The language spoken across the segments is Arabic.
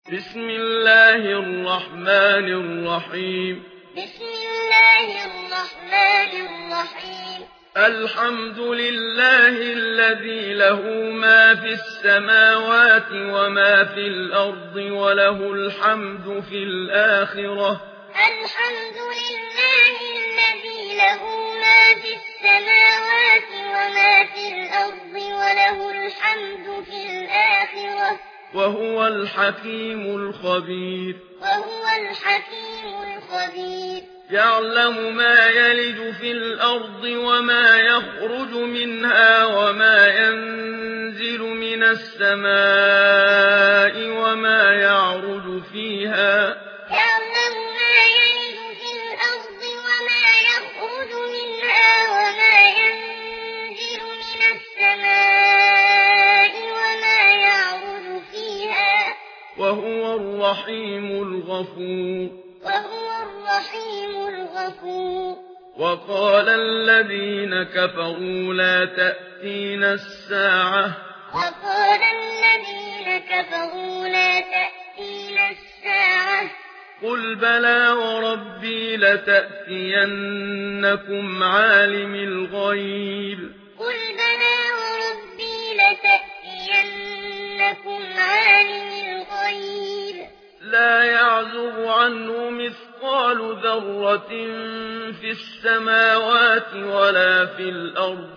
بسم الله الرحمن الرحيم بسم الله الرحمن الرحيم الحمد لله الذي له ما في السماوات وما في الأرض وله الحمد في الآخرة الحمد لله الذي له ما في السماوات وما في الأرض وله الحمد في الآخرة وهو الحكيم الخبير يعلم ما يلج في الأرض وما يخرج منها وما ينزل من السماء وما يعرج فيها يعلم ما يلج في الأرض وما يخرج منها وما ينزل من السماء وما يعرج فيها وهو الرحيم الغفور وقال الذين كفروا لا تأتينا الساعة قل بلى وربي لتأتينكم عالم الغيب لا يعزب عنه مثقال ذرة في السماوات ولا في الأرض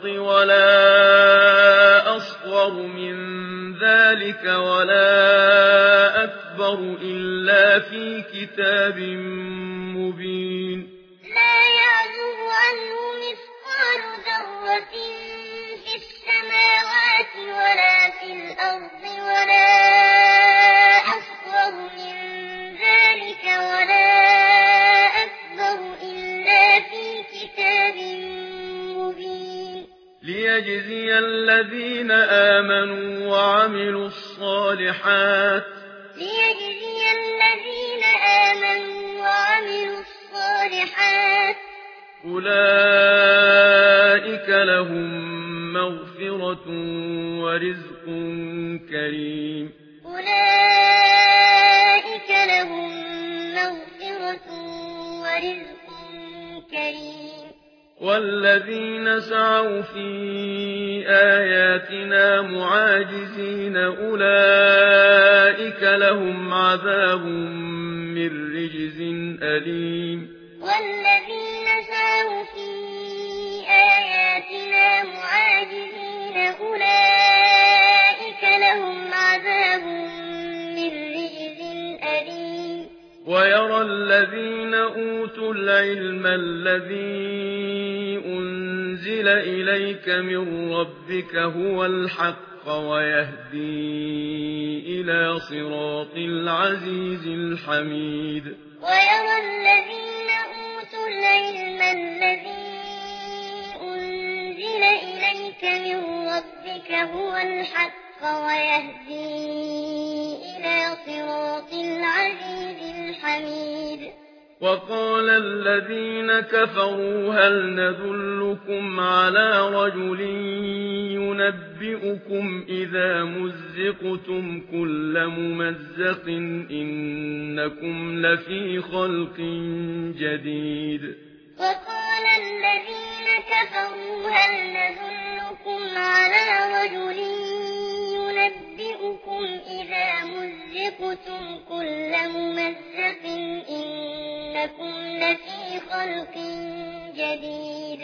ولا أصغر من ذلك ولا أكبر إلا في كتاب مبين لا يعزب عنه مثقال ذرة في السماوات ولا في الأرض ولا أصغر من ذلك ولا أكبر إلا في كتاب مبين ليجزي الذين آمنوا وعملوا الصالحات أولئك لهم مغفرة ورزق كريم والذين سعوا في آياتنا معاجزين أولئك لهم عذاب من رجز أليم والذين سعوا في آياتنا معاجزين أولئك لهم عذاب من رجز أليم ويرى الذين أوتوا العلم الذي أنزل إليك من ربك هو الحق ويهدي إلى صراط العزيز الحميد ويرى الذين أوتوا العلم الذي أنزل إليك من ربك هو الحق ويهدي إلى صراط العزيز الحميد وقال الذين كفروا هل ندلكم على رجل ينبئكم إذا مزقتم كل ممزق إنكم لفي خلق جديد وقال الذين كفروا هل ندلكم على رجل ينبئكم إذا مزقتم كل ممزق إنكم لفي خلق جديد